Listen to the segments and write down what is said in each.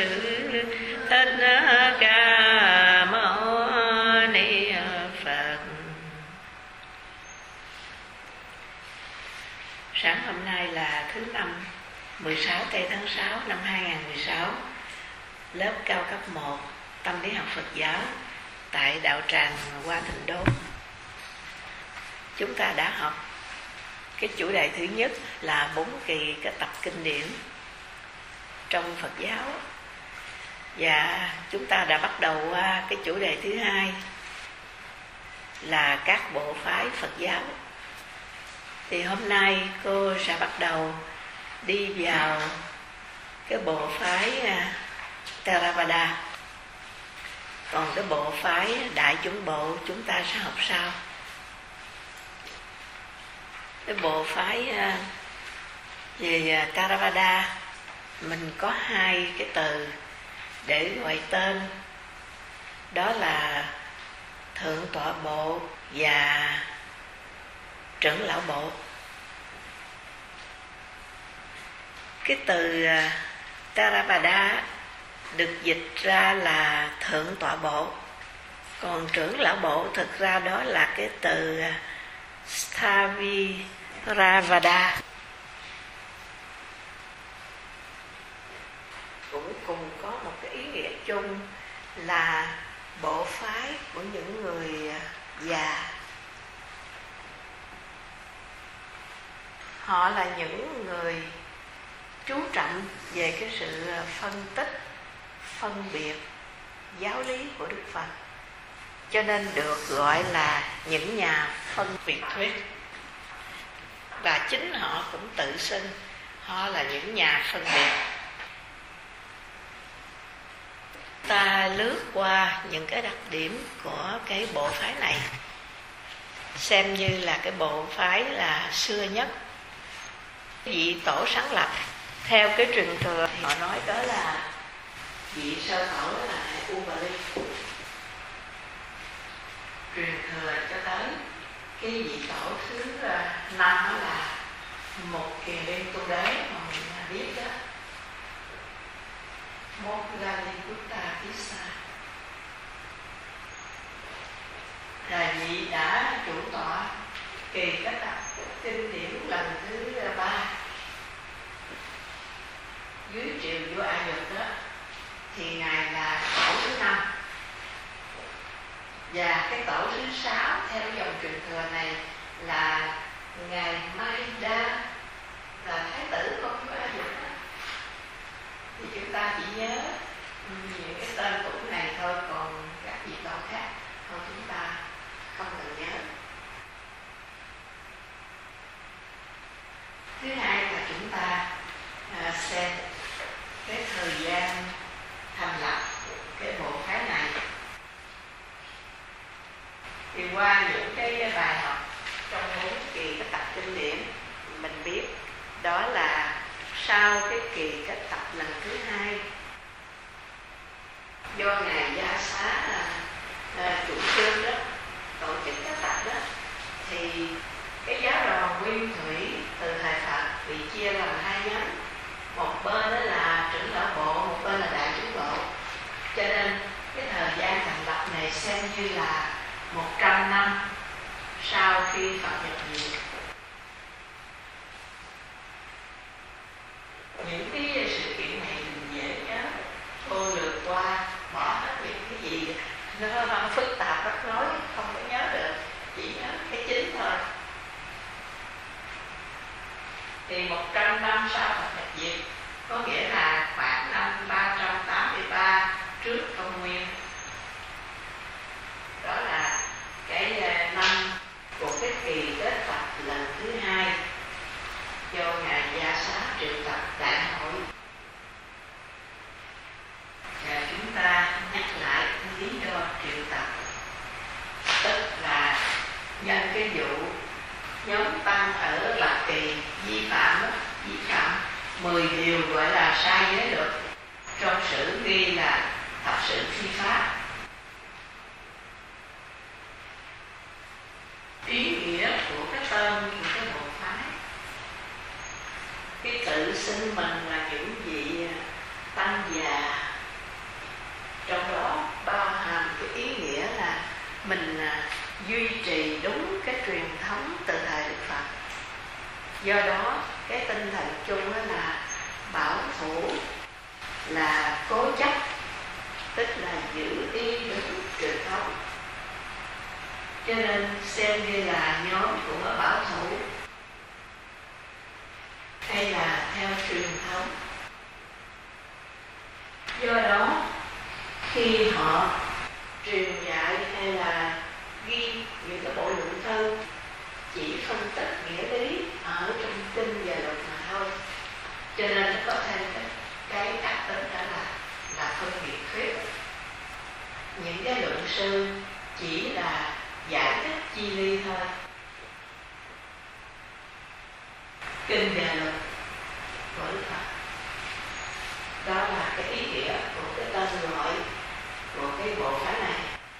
Sư Thích Ca Mâu Ni Phật. Sáng hôm nay là thứ Năm, 16 tây tháng 6 năm 2016, lớp cao cấp 1 Tâm lý học Phật giáo tại đạo tràng Hoa Thịnh Đốn. Chúng ta đã học cái chủ đề thứ nhất là 4 kỳ các tập kinh điển trong Phật giáo, và chúng ta đã bắt đầu qua cái chủ đề thứ hai là các bộ phái Phật giáo. Thì hôm nay cô sẽ bắt đầu đi vào cái bộ phái Theravada, còn cái bộ phái Đại Chúng Bộ chúng ta sẽ học sau. Cái bộ phái về Theravada mình có 2 cái từ để gọi tên, đó là Thượng Tọa Bộ và Trưởng Lão Bộ. Cái từ Theravada được dịch ra là Thượng Tọa Bộ, còn Trưởng Lão Bộ thực ra đó là cái từ Sthaviravada, cũng cùng có một cái ý nghĩa chung là bộ phái của những người già. Họ là những người chú trọng về cái sự phân tích, phân biệt giáo lý của Đức Phật, cho nên được gọi là những nhà phân biệt thuyết. Và chính họ cũng tự xưng họ là những nhà phân biệt. Ta lướt qua những cái đặc điểm của cái bộ phái này, xem như là cái bộ phái là xưa nhất. Vị tổ sáng lập theo cái truyền thừa thì họ nói đó là vị sơ tổ đó là Ubali, truyền thừa cho tới cái vị tổ thứ 5 đó là một kiền liên tu đế mà mình biết đó, Moggalliputta Tissa, là vị đã chủ tọa kỳ các tập kinh điển lần thứ 3 dưới triều vua A Dược đó, thì ngài là tổ thứ 5. Và cái tổ thứ 6 theo dòng truyền thừa này là ngài Mahinda, là thái tử con vua A Dược đó. Thì chúng ta chỉ nhớ những cái tên cũ này thôi, còn các vị tổ khác thôi chúng ta không cần nhớ. Thứ hai là chúng ta xem cái thời gian thành lập cái bộ phái này. Thì qua những cái bài học trong 4 kỳ các tập kinh điển, mình biết đó là sau cái kỳ các tập lần thứ 2 do ngài Gia Xá chủ trương đó, tổ chức các tập đó, thì cái giáo đoàn Nguyên Thủy từ thời Phật bị chia làm 2 nhóm. Một bên đó là Trưởng Lão Bộ, một bên là Đại Chúng Bộ. Cho nên cái thời gian thành lập này xem như là 100 năm sau khi Phật nhập diệt. Những cái sự kiện này mình dễ nhớ, cô lượt qua bỏ hết những cái gì nó phức tạp rắc rối không có nhớ được, chỉ nhớ cái chính thôi. Thì 100 năm sau Phật nhập diệt có nghĩa là khoảng năm 383 trước công nguyên. Đó là cái năm của cái kỳ kết tập lần thứ 2 do ngài Gia Xá triệu tập đại hội. Và chúng ta nhắc lại lý do triệu tập, tức là nhân cái vụ nhóm tăng ở Bạch Kỳ vi phạm 10 điều gọi là sai giới luật, trong sử ghi là thập sự phi pháp. Ý nghĩa của cái tên của cái bộ phái, cái tự xưng mình là những vị tăng già trong đó bao hàm cái ý nghĩa là mình duy trì đúng cái truyền thống từ thời Đức Phật. Do đó cái tinh thần chung đó là bảo thủ, là cố chấp, tức là giữ y đúng truyền thống. Cho nên xem như là nhóm của bảo thủ hay là theo truyền thống. Do đó khi họ truyền dạy hay là ghi những cái bộ luận thư chỉ phân tích nghĩa lý ở trong kinh và luật mà thôi, cho nên nó có thêm cái đặc tính đó là phân biệt thuyết. Những cái luận sư chỉ là giải thích chi ly thôi. Kinh và luật của Đức Phật, đó là cái ý nghĩa của cái tên gọi của cái bộ phái này.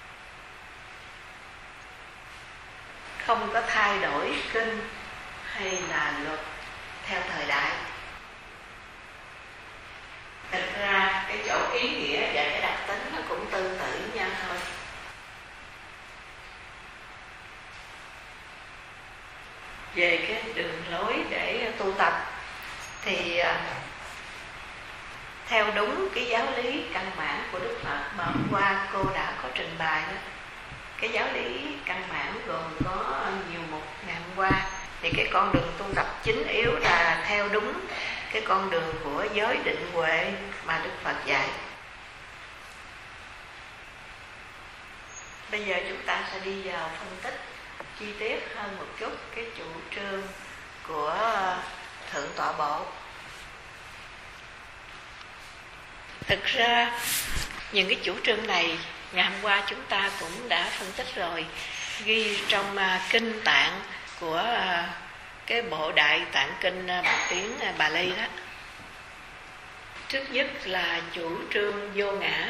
Không có thay đổi kinh hay là luật theo thời đại. Thật ra cái chỗ ý nghĩa và cái đặc tính nó cũng tương tự với nhau thôi. Về cái đường lối để tu tập thì theo đúng cái giáo lý căn bản của Đức Phật mà hôm qua cô đã có trình bày đó. Cái giáo lý căn bản gồm có nhiều mục ngày hôm qua. Thì cái con đường tu tập chính yếu là theo đúng cái con đường của giới định huệ mà Đức Phật dạy. Bây giờ chúng ta sẽ đi vào phân tích chi tiết hơn một chút cái chủ trương của Thượng Tọa Bộ. Thực ra những cái chủ trương này ngày hôm qua chúng ta cũng đã phân tích rồi, ghi trong kinh tạng của cái bộ Đại Tạng Kinh bằng tiếng Bali đó. Trước nhất là chủ trương vô ngã.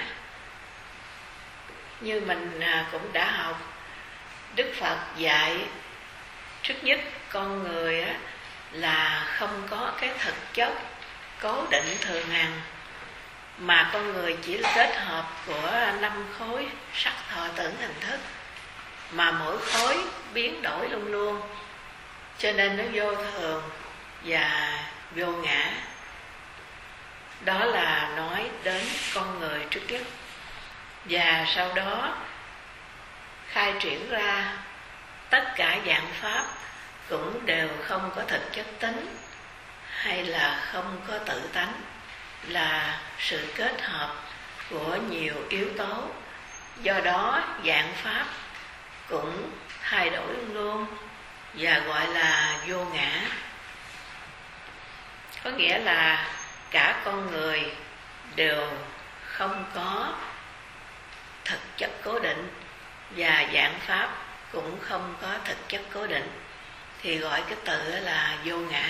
Như mình cũng đã học, Đức Phật dạy trước nhất con người là không có cái thực chất cố định thường hằng, mà con người chỉ là kết hợp của 5 khối sắc thọ tưởng hành thức, mà mỗi khối biến đổi luôn luôn, cho nên nó vô thường và vô ngã. Đó là nói đến con người trước nhất, và sau đó khai triển ra tất cả dạng pháp cũng đều không có thực chất tính hay là không có tự tánh, là sự kết hợp của nhiều yếu tố. Do đó dạng pháp cũng thay đổi luôn luôn và gọi là vô ngã. Có nghĩa là cả con người đều không có thực chất cố định và dạng pháp cũng không có thực chất cố định, thì gọi cái từ là vô ngã.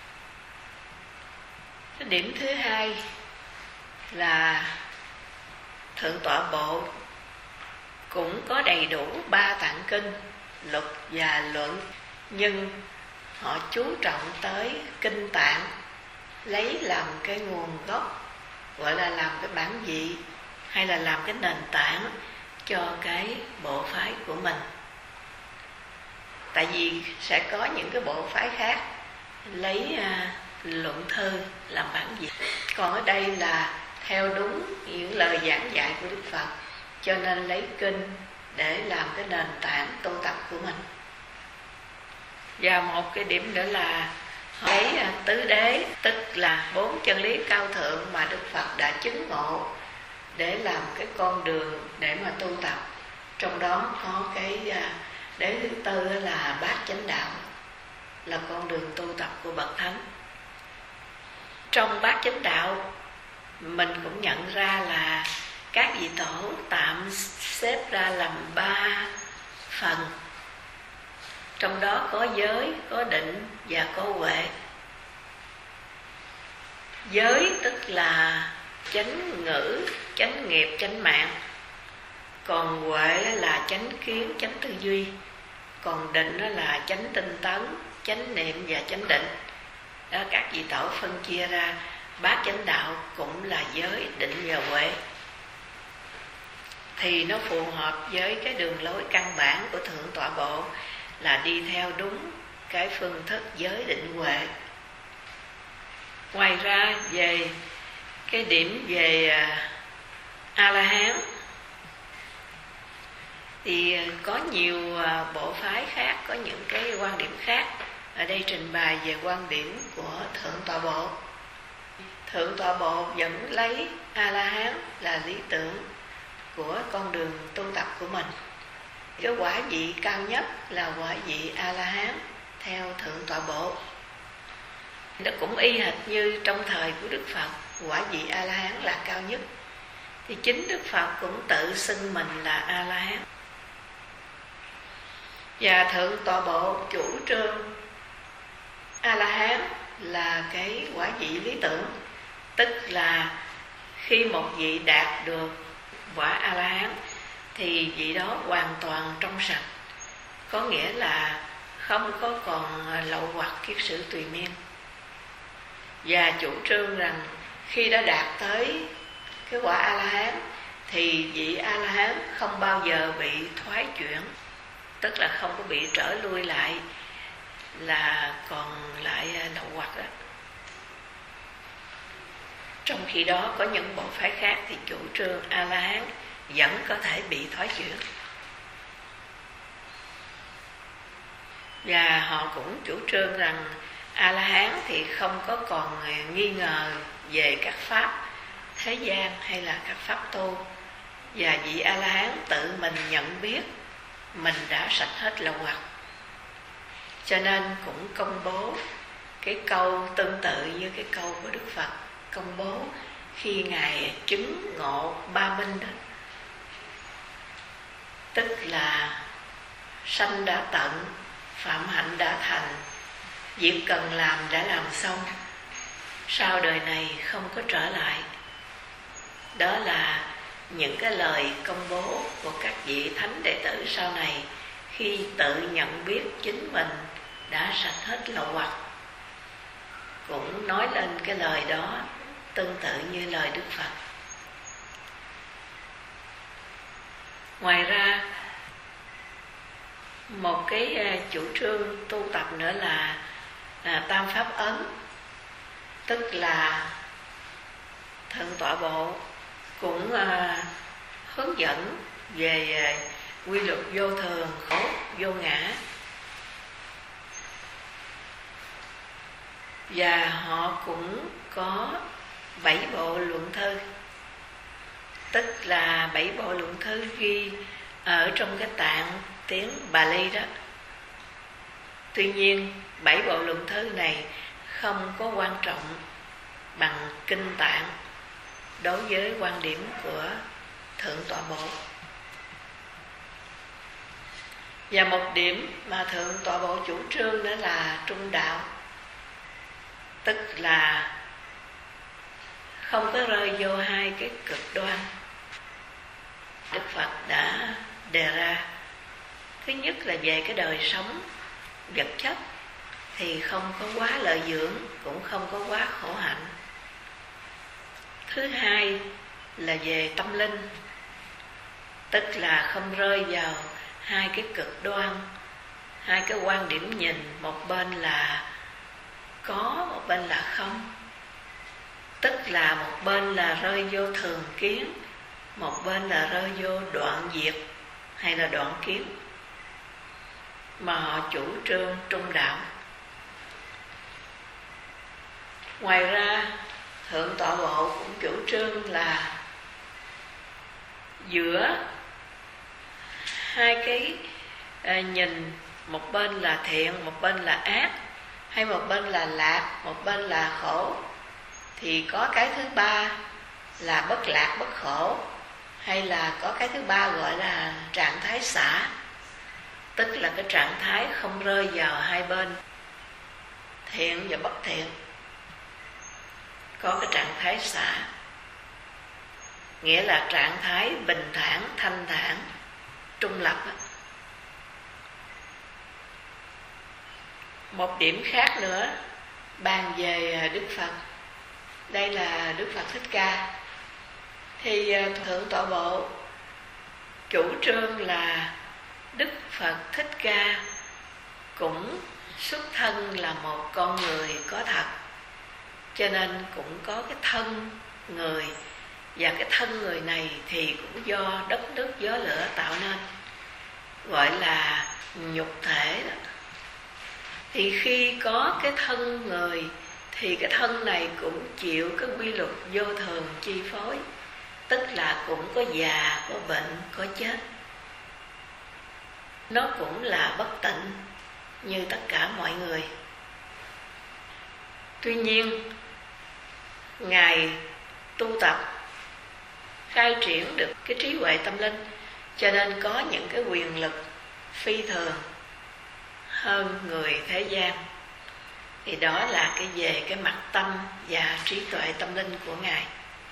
Cái điểm thứ hai là Thượng Tọa Bộ cũng có đầy đủ 3 tạng kinh, luật và luận, nhưng họ chú trọng tới kinh tạng, lấy làm cái nguồn gốc, gọi là làm cái bản vị hay là làm cái nền tảng cho cái bộ phái của mình. Tại vì sẽ có những cái bộ phái khác lấy luận thư làm bản vị, còn ở đây là theo đúng những lời giảng dạy của Đức Phật, cho nên lấy kinh để làm cái nền tảng tu tập của mình. Và một cái điểm nữa là họ lấy tứ đế, tức là 4 chân lý cao thượng mà Đức Phật đã chứng ngộ, để làm cái con đường để mà tu tập. Trong đó có cái đế thứ tư là bát chánh đạo, là con đường tu tập của bậc thánh. Trong bát chánh đạo mình cũng nhận ra là các vị tổ tạm xếp ra làm 3 phần. Trong đó có giới, có định và có huệ. Giới tức là chánh ngữ, chánh nghiệp, chánh mạng. Còn huệ là chánh kiến, chánh tư duy. Còn định là chánh tinh tấn, chánh niệm và chánh định. Đó, các vị tổ phân chia ra bát chánh đạo cũng là giới, định và huệ. thì nó phù hợp với cái đường lối căn bản của Thượng Tọa Bộ là đi theo đúng cái phương thức giới định huệ. Ngoài ra về cái điểm về A-la-hán thì có nhiều bộ phái khác, có những cái quan điểm khác. Ở đây trình bày về quan điểm của Thượng Tọa Bộ. Thượng Tọa Bộ vẫn lấy A-la-hán là lý tưởng của con đường tu tập của mình. Cái quả vị cao nhất là quả vị A-la-hán theo Thượng Tọa Bộ. Nó cũng y hệt như trong thời của Đức Phật, quả vị A-la-hán là cao nhất. Thì chính Đức Phật cũng tự xưng mình là A-la-hán. Và Thượng Tọa Bộ chủ trương A-la-hán là cái quả vị lý tưởng. Tức là khi một vị đạt được quả A-la-hán thì vị đó hoàn toàn trong sạch. Có nghĩa là không có còn lậu hoặc kiết sử tùy miên. Và chủ trương rằng khi đã đạt tới cái quả A-la-hán thì vị A-la-hán không bao giờ bị thoái chuyển, tức là không có bị trở lui lại là còn lại lậu hoặc đó. Trong khi đó có những bộ phái khác thì chủ trương A-la-hán vẫn có thể bị thoái chuyển. Và họ cũng chủ trương rằng A-la-hán thì không có còn nghi ngờ về các pháp thế gian hay là các pháp tu. Và vị A-la-hán tự mình nhận biết mình đã sạch hết lậu hoặc. Cho nên cũng công bố cái câu tương tự như cái câu của Đức Phật công bố khi Ngài chứng ngộ ba minh đó. Tức là sanh đã tận, phạm hạnh đã thành, việc cần làm đã làm xong, sau đời này không có trở lại. Đó là những cái lời công bố của các vị thánh đệ tử sau này khi tự nhận biết chính mình đã sạch hết lậu hoặc, cũng nói lên cái lời đó tương tự như lời Đức Phật. Ngoài ra một cái chủ trương tu tập nữa là tam pháp ấn. Tức là Thượng Tọa Bộ cũng hướng dẫn về quy luật vô thường, khổ, vô ngã. Và họ cũng có 7 bộ luận thư. Tức là 7 bộ luận thư ghi ở trong cái tạng tiếng Bali đó. Tuy nhiên 7 bộ luận thư này không có quan trọng bằng kinh tạng đối với quan điểm của Thượng Tọa Bộ. Và một điểm mà Thượng Tọa Bộ chủ trương đó là trung đạo. Tức là không có rơi vô hai cái cực đoan Đức Phật đã đề ra. Thứ nhất là về cái đời sống vật chất thì không có quá lợi dưỡng, cũng không có quá khổ hạnh. Thứ hai là về tâm linh, tức là không rơi vào hai cái cực đoan, hai cái quan điểm nhìn, một bên là có, một bên là không. Tức là một bên là rơi vô thường kiến, một bên là rơi vô đoạn diệt hay là đoạn kiến. Mà họ chủ trương trung đạo. Ngoài ra Thượng Tọa Bộ cũng chủ trương là giữa hai cái nhìn, một bên là thiện, một bên là ác, hay một bên là lạc, một bên là khổ, thì có cái thứ ba là bất lạc bất khổ, hay là có cái thứ ba gọi là trạng thái xả. Tức là cái trạng thái không rơi vào hai bên thiện và bất thiện. Có cái trạng thái xả, nghĩa là trạng thái bình thản, thanh thản, trung lập. Một điểm khác nữa bàn về Đức Phật. Đây là Đức Phật Thích Ca. Thì Thượng Tọa Bộ chủ trương là Đức Phật Thích Ca cũng xuất thân là một con người có thật, cho nên cũng có cái thân người, và cái thân người này thì cũng do đất nước gió lửa tạo nên, gọi là nhục thể đó. Thì khi có cái thân người thì cái thân này cũng chịu cái quy luật vô thường chi phối, tức là cũng có già, có bệnh, có chết. Nó cũng là bất tịnh như tất cả mọi người. Tuy nhiên, Ngài tu tập khai triển được cái trí huệ tâm linh, cho nên có những cái quyền lực phi thường hơn người thế gian. Thì đó là cái về cái mặt tâm và trí tuệ tâm linh của Ngài.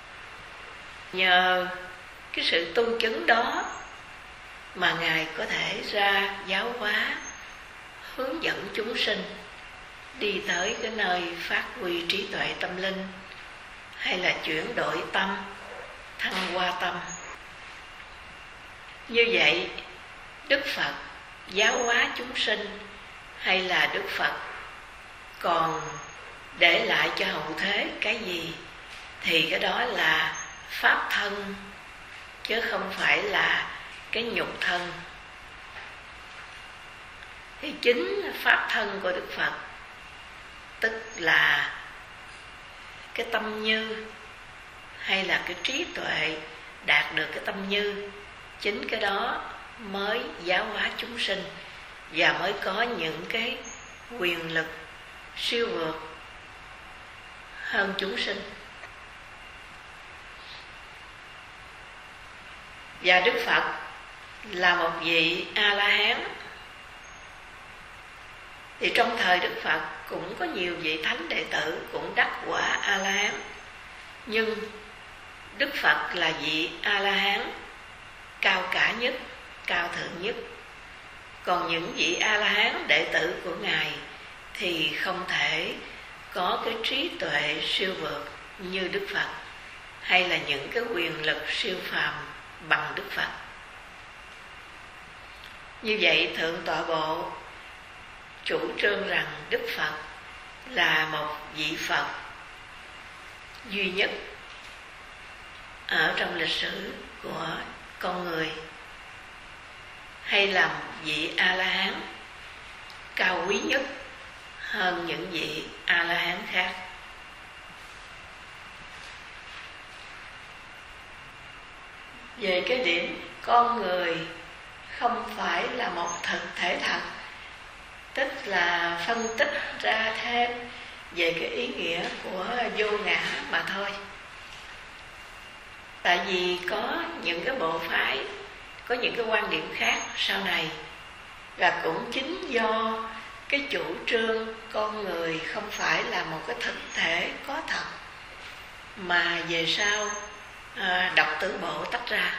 Nhờ cái sự tu chứng đó mà Ngài có thể ra giáo hóa, hướng dẫn chúng sinh đi tới cái nơi phát huy trí tuệ tâm linh, hay là chuyển đổi tâm, thăng hoa tâm. Như vậy, Đức Phật giáo hóa chúng sinh, hay là Đức Phật còn để lại cho hậu thế cái gì, thì cái đó là pháp thân, chứ không phải là cái nhục thân. Thì chính pháp thân của Đức Phật, tức là cái tâm như, hay là cái trí tuệ đạt được cái tâm như, chính cái đó mới giáo hóa chúng sinh và mới có những cái quyền lực siêu vượt hơn chúng sinh. Và Đức Phật là một vị A-la-hán. Thì trong thời Đức Phật cũng có nhiều vị thánh đệ tử cũng đắc quả A-la-hán, nhưng Đức Phật là vị A-la-hán cao cả nhất, cao thượng nhất. Còn những vị A-la-hán đệ tử của Ngài thì không thể có cái trí tuệ siêu vượt như Đức Phật, hay là những cái quyền lực siêu phàm bằng Đức Phật. Như vậy Thượng Tọa Bộ chủ trương rằng Đức Phật là một vị Phật duy nhất ở trong lịch sử của con người, hay là một vị A-la-hán cao quý nhất hơn những vị A-la-hán khác. Về cái điểm con người không phải là một thực thể thật, tức là phân tích ra thêm về cái ý nghĩa của vô ngã mà thôi. Tại vì có những cái bộ phái, có những cái quan điểm khác sau này, và cũng chính do cái chủ trương con người không phải là một cái thực thể có thật mà về sau Độc Tử Bộ tách ra.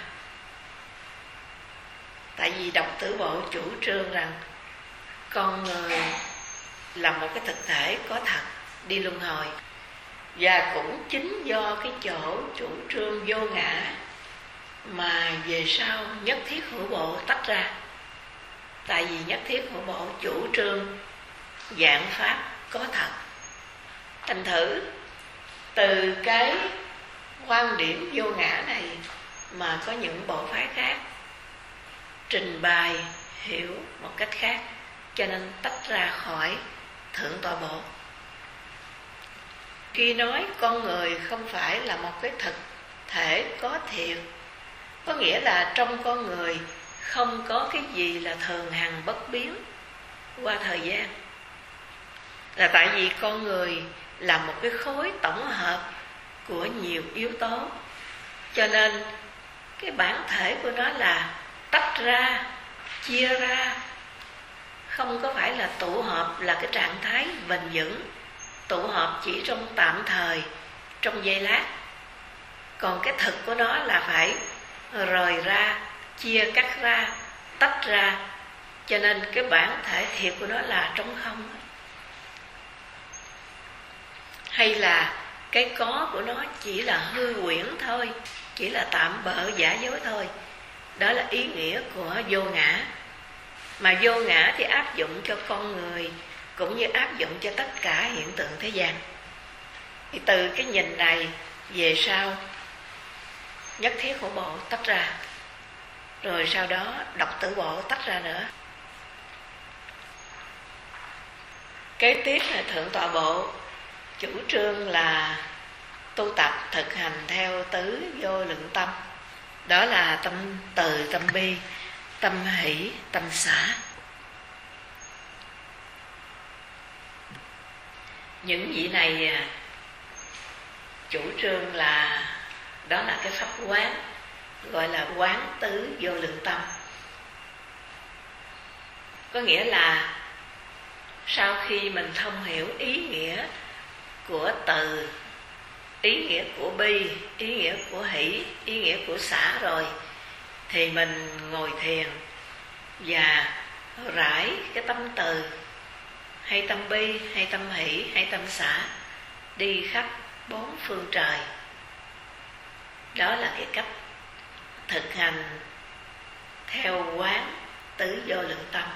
Tại vì Độc Tử Bộ chủ trương rằng con người là một cái thực thể có thật đi luân hồi, và cũng chính do cái chỗ chủ trương vô ngã mà về sau Nhất Thiết Hữu Bộ tách ra. Tại vì Nhất Thiết Hữu Bộ chủ trương vạn pháp có thật. Thành thử từ cái quan điểm vô ngã này mà có những bộ phái khác trình bày hiểu một cách khác, cho nên tách ra khỏi Thượng Tọa Bộ. Khi nói con người không phải là một cái thực thể có thiệt, có nghĩa là trong con người không có cái gì là thường hằng bất biến qua thời gian. Là tại vì con người là một cái khối tổng hợp của nhiều yếu tố, cho nên cái bản thể của nó là tách ra, chia ra, không có phải là tụ hợp là cái trạng thái bền vững, tụ hợp chỉ trong tạm thời, trong giây lát. Còn cái thực của nó là phải rời ra, chia cắt ra, tách ra, cho nên cái bản thể thiệt của nó là trống không. Hay là cái có của nó chỉ là hư huyễn thôi, chỉ là tạm bợ giả dối thôi, đó là ý nghĩa của vô ngã. Mà vô ngã thì áp dụng cho con người cũng như áp dụng cho tất cả hiện tượng thế gian. Thì từ cái nhìn này về sau, nhất thiết hữu bộ tách ra, rồi sau đó độc tử bộ tách ra nữa. Kế tiếp là thượng tọa bộ chủ trương là tu tập thực hành theo tứ vô lượng tâm. Đó là tâm từ, tâm bi, tâm hỷ, tâm xả. Những vị này chủ trương là đó là cái pháp quán, gọi là quán tứ vô lượng tâm. Có nghĩa là sau khi mình thông hiểu ý nghĩa của từ, ý nghĩa của bi, ý nghĩa của hỷ, ý nghĩa của xả rồi, thì mình ngồi thiền và rải cái tâm từ hay tâm bi, hay tâm hỷ, hay tâm xả đi khắp bốn phương trời. Đó là cái cách thực hành theo quán tứ vô lượng tâm.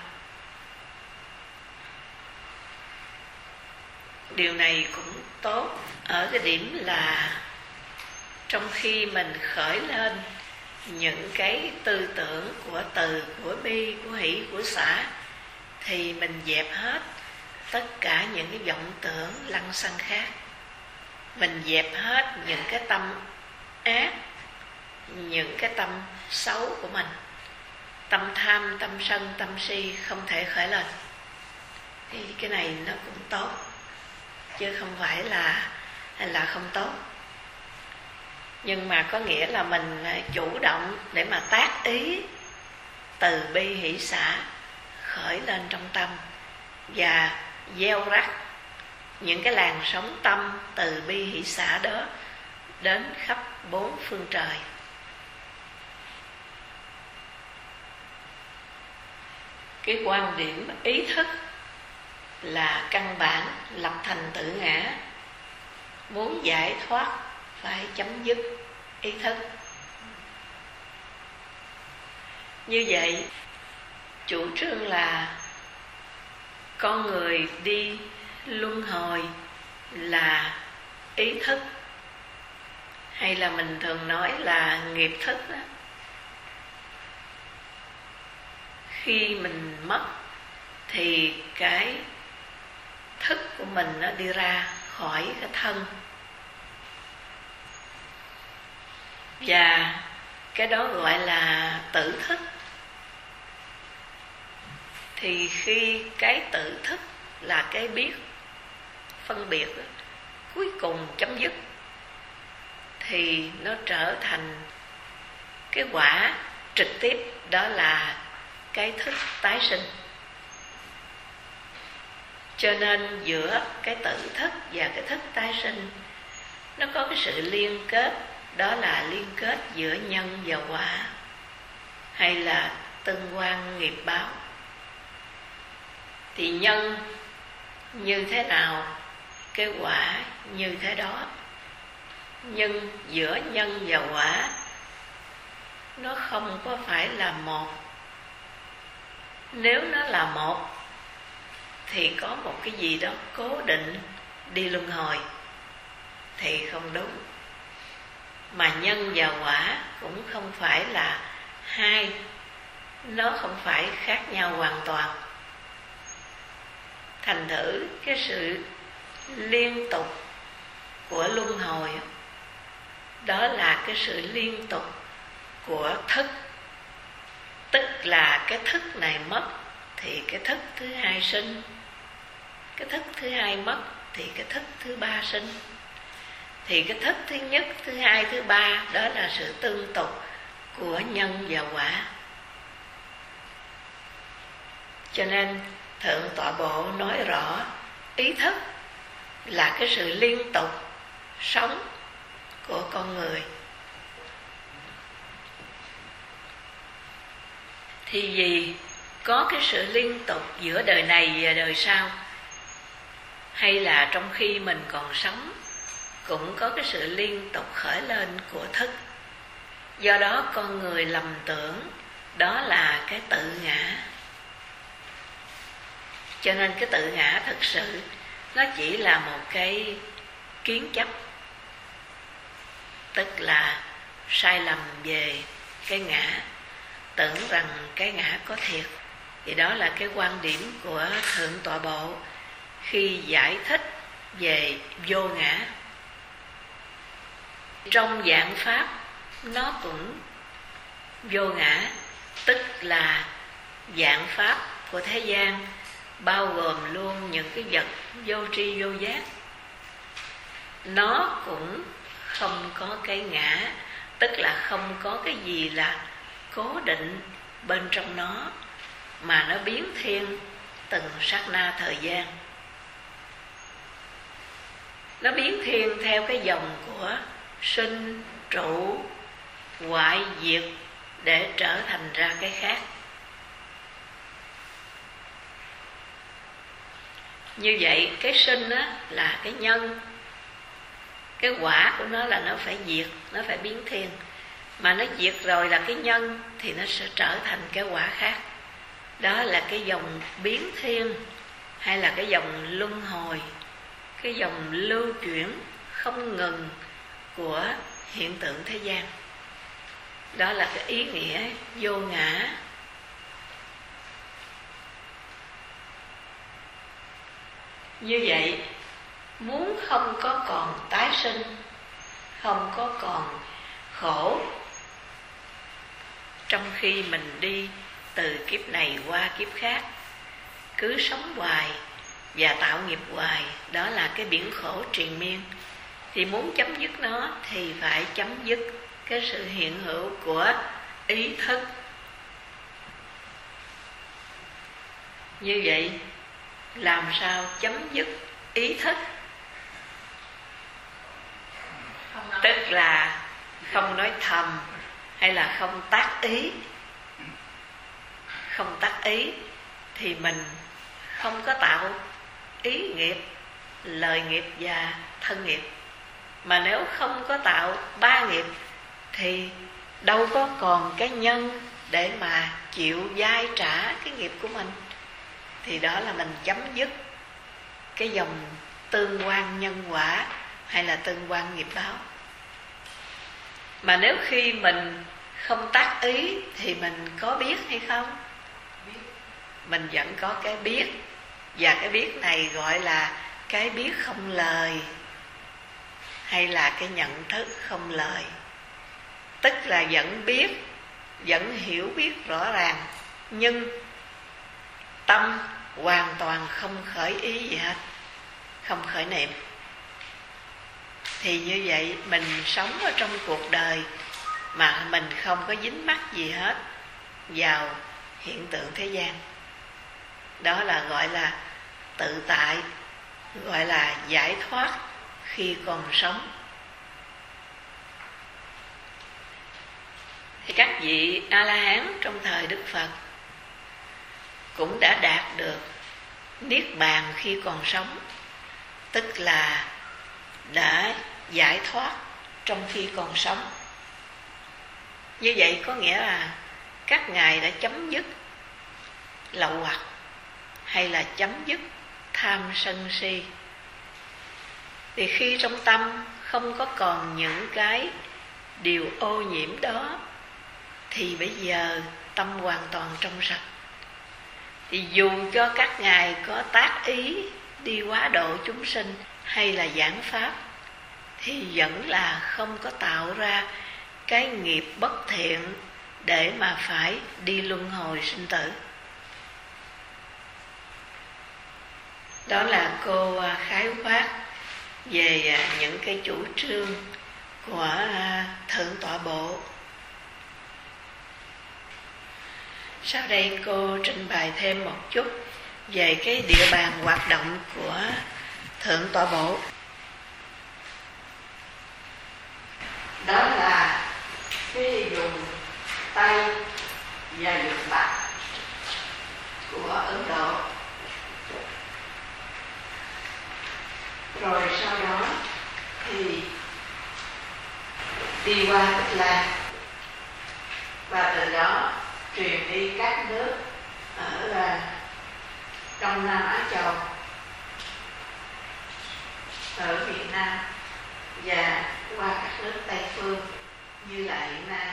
Điều này cũng tốt ở cái điểm là trong khi mình khởi lên những cái tư tưởng của từ, của bi, của hỷ, của xả, thì mình dẹp hết tất cả những cái vọng tưởng lăng xăng khác. Mình dẹp hết những cái tâm ác, những cái tâm xấu của mình. Tâm tham, tâm sân, tâm si không thể khởi lên. Thì cái này nó cũng tốt, chứ không phải là không tốt. Nhưng mà có nghĩa là mình chủ động để mà tác ý từ bi hỷ xả khởi lên trong tâm, và gieo rắc những cái làn sóng tâm từ bi hỷ xả đó đến khắp bốn phương trời. Cái quan điểm ý thức là căn bản lập thành tự ngã. Muốn giải thoát phải chấm dứt ý thức. Như vậy, chủ trương là con người đi luân hồi là ý thức, hay là mình thường nói là nghiệp thức đó. Khi mình mất thì cái thức của mình nó đi ra khỏi cái thân, và cái đó gọi là tử thức. Thì khi cái tử thức là cái biết phân biệt đó, cuối cùng chấm dứt, thì nó trở thành cái quả trực tiếp, đó là cái thức tái sinh. Cho nên giữa cái tử thức và cái thức tái sinh nó có cái sự liên kết, đó là liên kết giữa nhân và quả, hay là tương quan nghiệp báo. Thì nhân như thế nào, cái quả như thế đó. Nhưng giữa nhân và quả nó không có phải là một. Nếu nó là một thì có một cái gì đó cố định đi luân hồi, thì không đúng. Mà nhân và quả cũng không phải là hai, nó không phải khác nhau hoàn toàn. Thành thử cái sự liên tục của luân hồi, đó là cái sự liên tục của thức. Tức là cái thức này mất thì cái thức thứ hai sinh, cái thức thứ hai mất thì cái thức thứ ba sinh. Thì cái thức thứ nhất, thứ hai, thứ ba, đó là sự tương tục của nhân và quả. Cho nên Thượng Tọa Bộ nói rõ ý thức là cái sự liên tục sống của con người. Thì vì có cái sự liên tục giữa đời này và đời sau, hay là trong khi mình còn sống cũng có cái sự liên tục khởi lên của thức. Do đó con người lầm tưởng đó là cái tự ngã. Cho nên cái tự ngã thực sự nó chỉ là một cái kiến chấp, tức là sai lầm về cái ngã, tưởng rằng cái ngã có thiệt. Thì đó là cái quan điểm của Thượng Tọa Bộ khi giải thích về vô ngã. Trong dạng pháp nó cũng vô ngã, tức là dạng pháp của thế gian, bao gồm luôn những cái vật vô tri vô giác. Nó cũng không có cái ngã, tức là không có cái gì là cố định bên trong nó, mà nó biến thiên từng sát na thời gian. Nó biến thiên theo cái dòng của sinh, trụ, hoại, diệt để trở thành ra cái khác. Như vậy cái sinh á, là cái nhân, cái quả của nó là nó phải diệt, nó phải biến thiên. Mà nó diệt rồi là cái nhân thì nó sẽ trở thành cái quả khác. Đó là cái dòng biến thiên, hay là cái dòng luân hồi, cái dòng lưu chuyển không ngừng của hiện tượng thế gian. Đó là cái ý nghĩa vô ngã. Như vậy, muốn không có còn tái sinh, không có còn khổ trong khi mình đi từ kiếp này qua kiếp khác, cứ sống hoài và tạo nghiệp hoài, đó là cái biển khổ triền miên. Thì muốn chấm dứt nó thì phải chấm dứt cái sự hiện hữu của ý thức. Như vậy làm sao chấm dứt ý thức? Tức là không nói thầm, hay là không tác ý. Không tác ý thì mình không có tạo ý nghiệp, lời nghiệp và thân nghiệp. Mà nếu không có tạo ba nghiệp thì đâu có còn cái nhân để mà chịu dai trả cái nghiệp của mình. Thì đó là mình chấm dứt cái dòng tương quan nhân quả, hay là tương quan nghiệp báo. Mà nếu khi mình không tác ý thì mình có biết hay không? Mình vẫn có cái biết. Và cái biết này gọi là cái biết không lời, hay là cái nhận thức không lời. Tức là vẫn biết, vẫn hiểu biết rõ ràng, nhưng tâm hoàn toàn không khởi ý gì hết, không khởi niệm. Thì như vậy mình sống ở trong cuộc đời mà mình không có dính mắc gì hết vào hiện tượng thế gian. Đó là gọi là tự tại, gọi là giải thoát khi còn sống. Thì các vị A-la-hán trong thời Đức Phật cũng đã đạt được niết bàn khi còn sống, tức là đã giải thoát trong khi còn sống. Như vậy có nghĩa là các ngài đã chấm dứt lậu hoặc, hay là chấm dứt tham sân si. Thì khi trong tâm không có còn những cái điều ô nhiễm đó, thì bây giờ tâm hoàn toàn trong sạch. Thì dù cho các ngài có tác ý đi hóa độ chúng sinh hay là giảng pháp, thì vẫn là không có tạo ra cái nghiệp bất thiện để mà phải đi luân hồi sinh tử. Đó là cô khái quát về những cái chủ trương của Thượng Tọa Bộ. Sau đây cô trình bày thêm một chút về cái địa bàn hoạt động của Thượng Tọa Bộ. Đó là cái vùng Tây và vùng Bắc của Ấn Độ. Rồi sau đó thì đi qua Tích Lan, và từ đó truyền đi các nước ở Đông Nam Á Châu, ở Việt Nam và qua các nước Tây Phương như là hiện nay.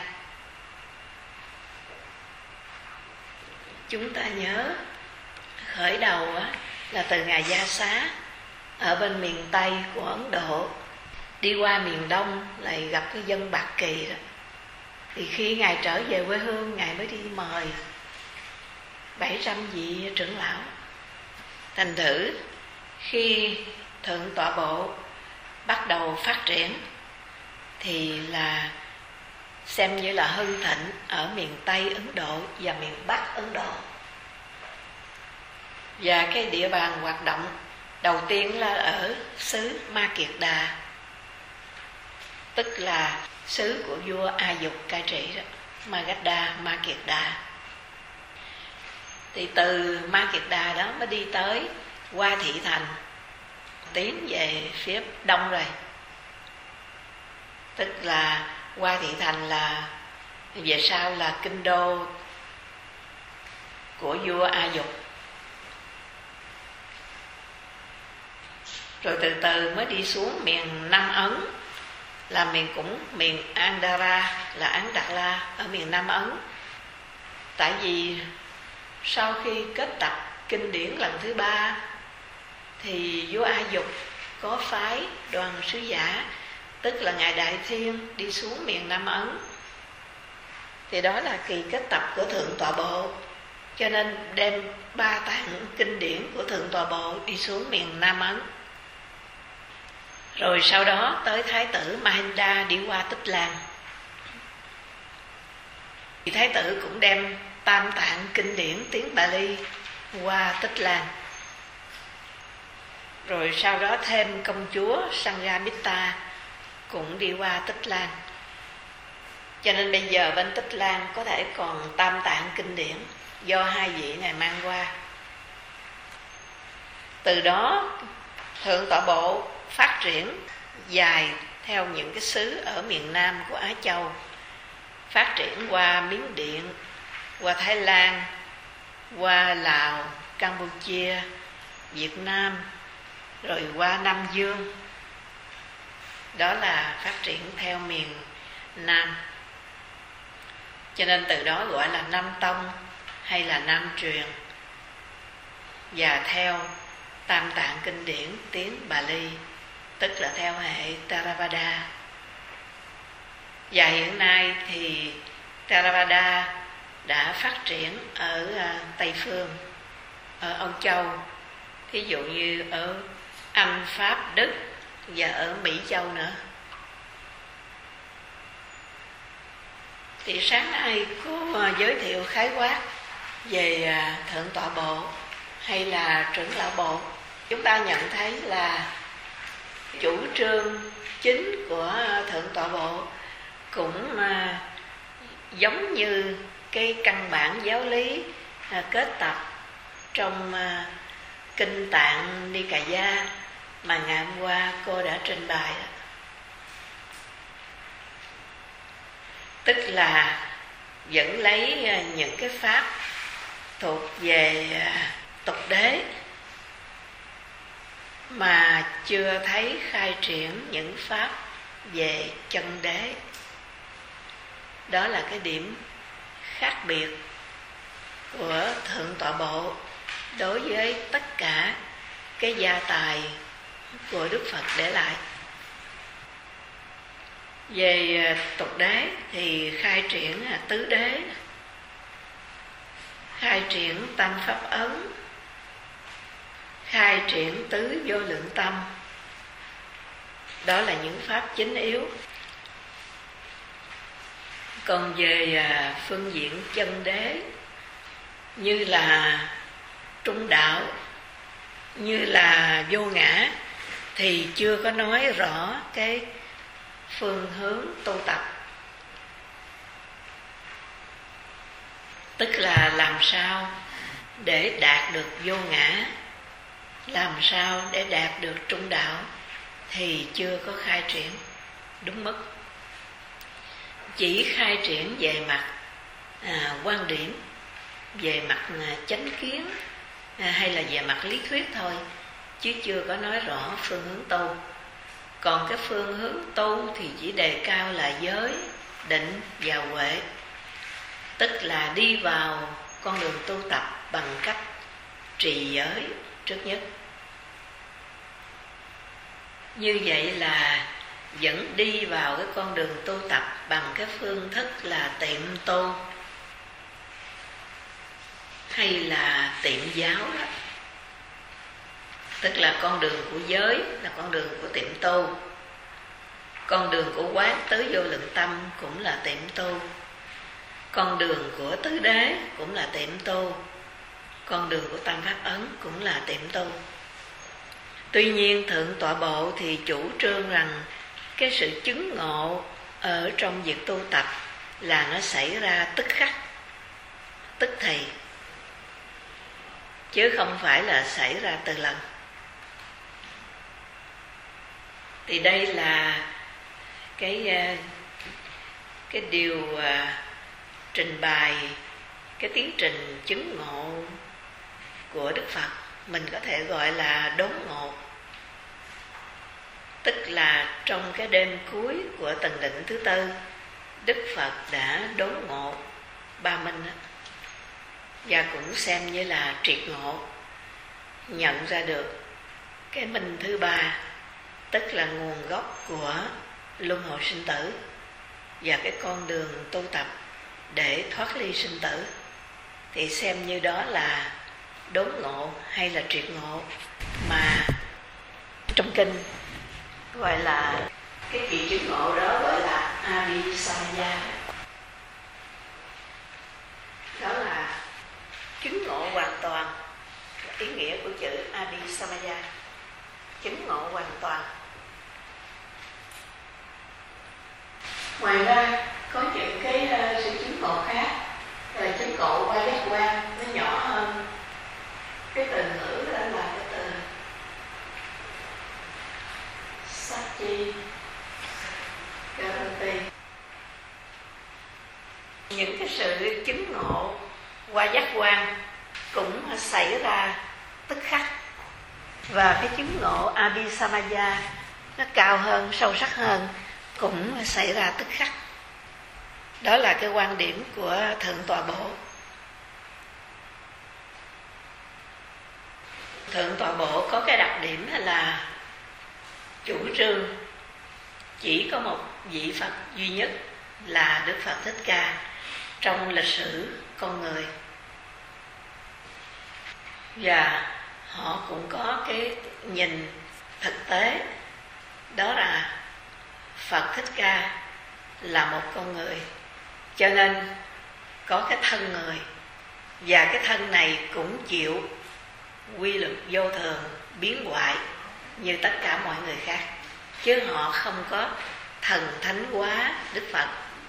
Chúng ta nhớ khởi đầu là từ ngày Gia Xá ở bên miền Tây của Ấn Độ đi qua miền Đông lại gặp cái dân Bạc Kỳ đó. Thì khi Ngài trở về quê hương, Ngài mới đi mời 700 vị trưởng lão. Thành thử khi Thượng Tọa Bộ bắt đầu phát triển thì là xem như là hưng thịnh ở miền Tây Ấn Độ và miền Bắc Ấn Độ. Và cái địa bàn hoạt động đầu tiên là ở xứ Ma Kiệt Đà, tức là xứ của vua A Dục cai trị đó, Magadha, Ma Kiệt Đà. Thì từ Ma Kiệt Đà đó mới đi tới Hoa Thị Thành, tiến về phía đông rồi. Tức là Hoa Thị Thành là về sau là kinh đô của vua A Dục. Rồi từ từ mới đi xuống miền Nam Ấn, là miền Andhra, là Ấn Đạt La ở miền Nam Ấn. Tại vì sau khi kết tập kinh điển lần thứ 3 thì vua A Dục có phái đoàn sứ giả, tức là Ngài Đại Thiên đi xuống miền Nam Ấn. Thì đó là kỳ kết tập của Thượng Tọa Bộ, cho nên đem 3 tạng kinh điển của Thượng Tọa Bộ đi xuống miền Nam Ấn. Rồi sau đó tới Thái tử Mahinda đi qua Tích Lan. Thì Thái tử cũng đem Tam tạng kinh điển tiếng Bali qua Tích Lan. Rồi sau đó thêm công chúa Sanghamitta cũng đi qua Tích Lan. Cho nên bây giờ bên Tích Lan có thể còn Tam tạng kinh điển do 2 vị này mang qua. Từ đó Thượng Tọa Bộ phát triển dài theo những cái xứ ở miền Nam của Á Châu, phát triển qua Miến Điện, qua Thái Lan, qua Lào, Campuchia, Việt Nam, rồi qua Nam Dương. Đó là phát triển theo miền Nam. Cho nên từ đó gọi là Nam Tông hay là Nam Truyền, và theo Tam tạng kinh điển tiếng Bali, tức là theo hệ Theravada. Và hiện nay thì Theravada đã phát triển ở Tây Phương, ở Âu Châu, thí dụ như ở Anh, Pháp, Đức và ở Mỹ Châu nữa. Thì sáng nay có giới thiệu khái quát về Thượng Tọa Bộ hay là Trưởng Lão Bộ. Chúng ta nhận thấy là chủ trương chính của Thượng Tọa Bộ cũng giống như cái căn bản giáo lý kết tập trong kinh Tạng Nikaya mà ngày hôm qua cô đã trình bày. Tức là vẫn lấy những cái pháp thuộc về tục đế mà chưa thấy khai triển những pháp về chân đế. Đó là cái điểm khác biệt của Thượng Tọa Bộ đối với tất cả cái gia tài của Đức Phật để lại. Về tục đế thì khai triển tứ đế, khai triển tam pháp ấn, khai triển tứ vô lượng tâm. Đó là những pháp chính yếu. Còn về phương diện chân đế, như là trung đạo, như là vô ngã, thì chưa có nói rõ cái phương hướng tu tập. Tức là làm sao để đạt được vô ngã, làm sao để đạt được trung đạo thì chưa có khai triển đúng mức. Chỉ khai triển về mặt quan điểm về mặt chánh kiến hay là về mặt lý thuyết thôi, chứ chưa có nói rõ phương hướng tu. Còn cái phương hướng tu thì chỉ đề cao là giới, định và huệ, tức là đi vào con đường tu tập bằng cách trì giới trước nhất. Như vậy là vẫn đi vào cái con đường tu tập bằng cái phương thức là tiệm tu hay là tiệm giáo đó. Tức là con đường của giới là con đường của tiệm tu, con đường của quán tứ vô lượng tâm cũng là tiệm tu, con đường của tứ đế cũng là tiệm tu, con đường của tam pháp ấn cũng là tiệm tu. Tuy nhiên Thượng Tọa Bộ thì chủ trương rằng cái sự chứng ngộ ở trong việc tu tập là nó xảy ra tức khắc, tức thì, chứ không phải là xảy ra từ lần. Thì đây là cái điều trình bày cái tiến trình chứng ngộ của Đức Phật, mình có thể gọi là đốn ngộ. Tức là trong cái đêm cuối của tầng định thứ tư, Đức Phật đã đốn ngộ ba minh đó, và cũng xem như là triệt ngộ, nhận ra được cái minh thứ ba, tức là nguồn gốc của luân hồi sinh tử và cái con đường tu tập để thoát ly sinh tử. Thì xem như đó là đốn ngộ hay là triệt ngộ, mà trong kinh gọi là cái kỳ chứng ngộ đó gọi là Abhisamaya. Đó là chứng ngộ hoàn toàn, ý nghĩa của chữ Abhisamaya, chứng ngộ hoàn toàn. Ngoài ra có những cái sự chứng ngộ khác là chứng ngộ qua giác quan, nó nhỏ hơn. Cái từ ngữ đó là cái từ Sati Garanti. Những cái sự chứng ngộ qua giác quan cũng xảy ra tức khắc, và cái chứng ngộ Abhisamaya nó cao hơn, sâu sắc hơn, cũng xảy ra tức khắc. Đó là cái quan điểm của Thượng Tọa Bộ. Thượng Tọa Bộ có cái đặc điểm là chủ trương chỉ có một vị Phật duy nhất là Đức Phật Thích Ca trong lịch sử con người, và họ cũng có cái nhìn thực tế, đó là Phật Thích Ca là một con người, cho nên có cái thân người, và cái thân này cũng chịu quy luật vô thường biến hoại như tất cả mọi người khác, chứ họ không có thần thánh hóa Đức Phật.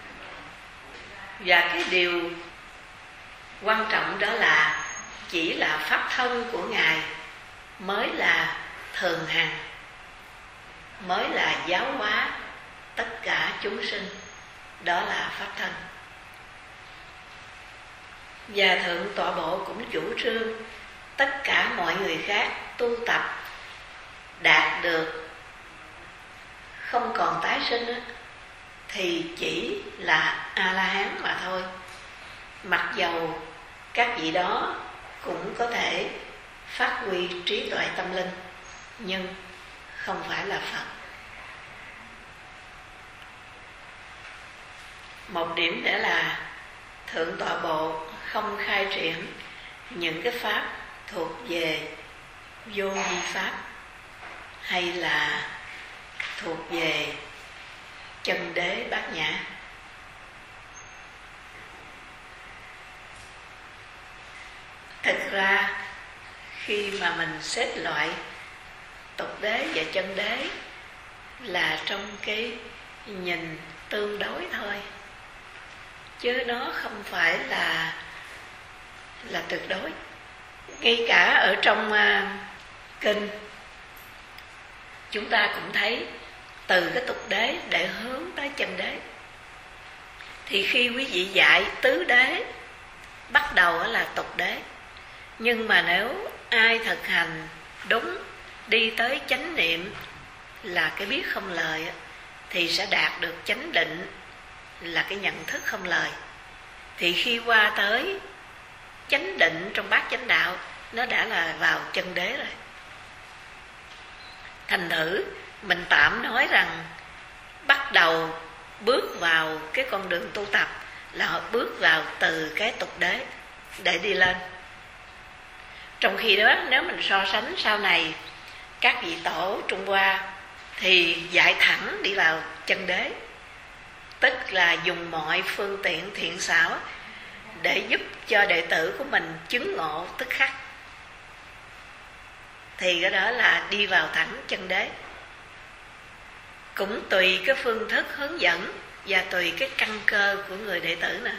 Và cái điều quan trọng đó là chỉ là pháp thân của Ngài mới là thường hằng, mới là giáo hóa tất cả chúng sinh, đó là pháp thân. Và Thượng Tọa Bộ cũng chủ trương tất cả mọi người khác tu tập đạt được không còn tái sinh đó, thì chỉ là A-la-hán mà thôi. Mặc dầu các vị đó cũng có thể phát huy trí tuệ tâm linh, nhưng không phải là Phật. Một điểm nữa là Thượng Tọa Bộ không khai triển những cái pháp thuộc về vô vi pháp hay là thuộc về chân đế bát nhã. Thực ra khi mà mình xếp loại tục đế và chân đế là trong cái nhìn tương đối thôi, chứ nó không phải là tuyệt đối. Ngay cả ở trong kinh chúng ta cũng thấy từ cái tục đế để hướng tới chân đế. Thì khi quý vị dạy tứ đế, bắt đầu là tục đế. Nhưng mà nếu ai thực hành đúng, đi tới chánh niệm là cái biết không lời, thì sẽ đạt được chánh định là cái nhận thức không lời. Thì khi qua tới chánh định trong bát chánh đạo, nó đã là vào chân đế rồi. Thành thử mình tạm nói rằng bắt đầu bước vào cái con đường tu tập là họ bước vào từ cái tục đế để đi lên. Trong khi đó nếu mình so sánh sau này các vị tổ Trung Hoa thì dạy thẳng đi vào chân đế, tức là dùng mọi phương tiện thiện xảo để giúp cho đệ tử của mình chứng ngộ tức khắc. Thì cái đó là đi vào thẳng chân đế. Cũng tùy cái phương thức hướng dẫn và tùy cái căn cơ của người đệ tử nữa.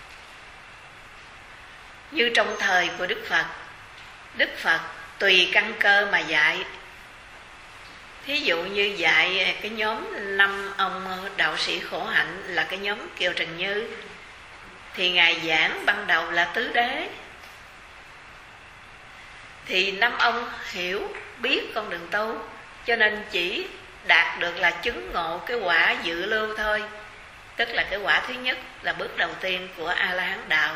Như trong thời của Đức Phật tùy căn cơ mà dạy. Thí dụ như dạy cái nhóm 5 ông đạo sĩ khổ hạnh là cái nhóm Kiều Trần Như, thì Ngài giảng ban đầu là tứ đế. Thì 5 ông hiểu biết con đường tu, cho nên chỉ đạt được là chứng ngộ cái quả dự lưu thôi. Tức là cái quả thứ nhất là bước đầu tiên của A-la-hán đạo.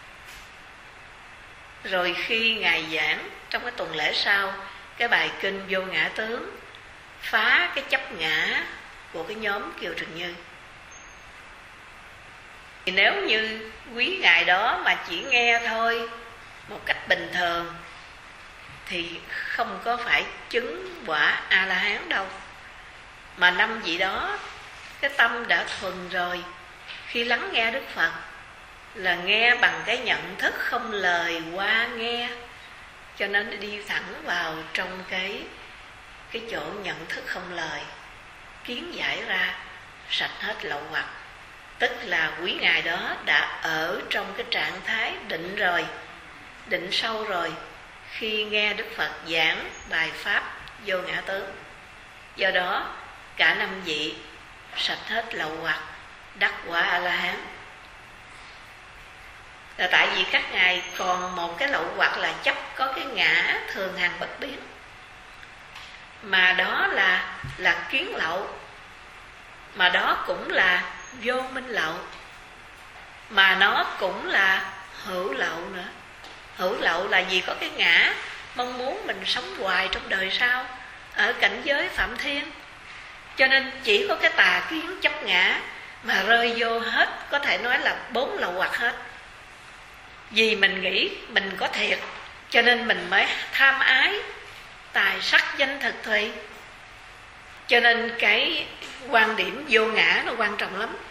Rồi khi Ngài giảng trong cái tuần lễ sau cái bài kinh Vô Ngã Tướng, phá cái chấp ngã của cái nhóm Kiều Trần Như. Thì nếu như quý Ngài đó mà chỉ nghe thôi một cách bình thường thì không có phải chứng quả A-la-hán đâu. Mà 5 vị đó cái tâm đã thuần rồi, khi lắng nghe Đức Phật là nghe bằng cái nhận thức không lời qua nghe, cho nên đi thẳng vào trong cái chỗ nhận thức không lời, kiến giải ra sạch hết lậu hoặc. Tức là quý Ngài đó đã ở trong cái trạng thái định rồi, định sâu rồi, khi nghe Đức Phật giảng bài pháp Vô Ngã Tướng. Do đó cả 5 vị sạch hết lậu hoặc, đắc quả A-la-hán. Là tại vì các ngài còn một cái lậu hoặc là chấp có cái ngã thường hằng bất biến, mà đó là kiến lậu, mà đó cũng là vô minh lậu, mà nó cũng là hữu lậu nữa. Hữu lậu là vì có cái ngã mong muốn mình sống hoài trong đời sau ở cảnh giới phạm thiên, cho nên chỉ có cái tà kiến chấp ngã mà rơi vô hết, có thể nói là 4 lậu hoặc hết. Vì mình nghĩ mình có thiệt, cho nên mình mới tham ái tài sắc danh thực thùy. Cho nên cái quan điểm vô ngã nó quan trọng lắm.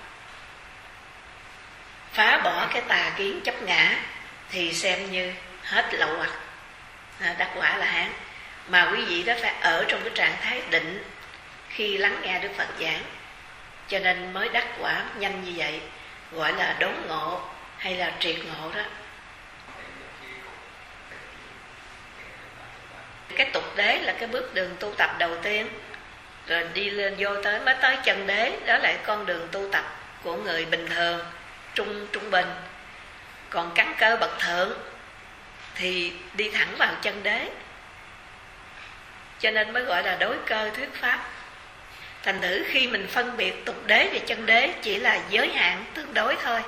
Phá bỏ cái tà kiến chấp ngã thì xem như hết lậu hoặc, đắc quả là hán. Mà quý vị đó phải ở trong cái trạng thái định khi lắng nghe Đức Phật giảng, cho nên mới đắc quả nhanh như vậy, gọi là đốn ngộ hay là triệt ngộ đó. Cái tục đế là cái bước đường tu tập đầu tiên, rồi đi lên vô tới mới tới chân đế. Đó là con đường tu tập của người bình thường, trung bình. Còn căn cơ bậc thượng thì đi thẳng vào chân đế, cho nên mới gọi là đối cơ thuyết pháp. Thành thử khi mình phân biệt tục đế và chân đế chỉ là giới hạn tương đối thôi.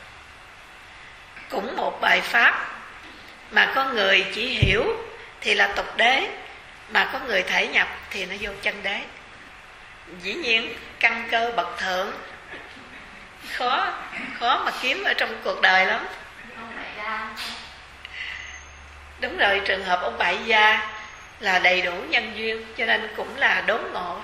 Cũng một bài pháp mà có người chỉ hiểu thì là tục đế, mà có người thể nhập thì nó vô chân đế. Dĩ nhiên căn cơ bậc thượng khó mà kiếm ở trong cuộc đời lắm. Đúng rồi, trường hợp ông Bại Gia là đầy đủ nhân duyên, cho nên cũng là đốn ngộ.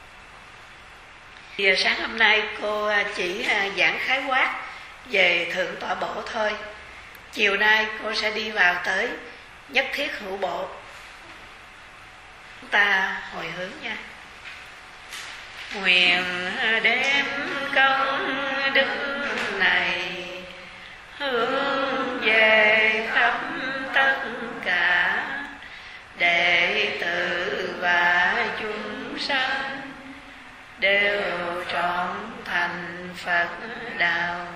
Thì sáng hôm nay cô chỉ giảng khái quát về thượng tọa bộ thôi. Chiều nay cô sẽ đi vào tới nhất thiết hữu bộ. Chúng ta hồi hướng nha. Nguyện đem công đức này hướng về khắp tất cả đệ tử và chúng sanh, đều trọn thành Phật đạo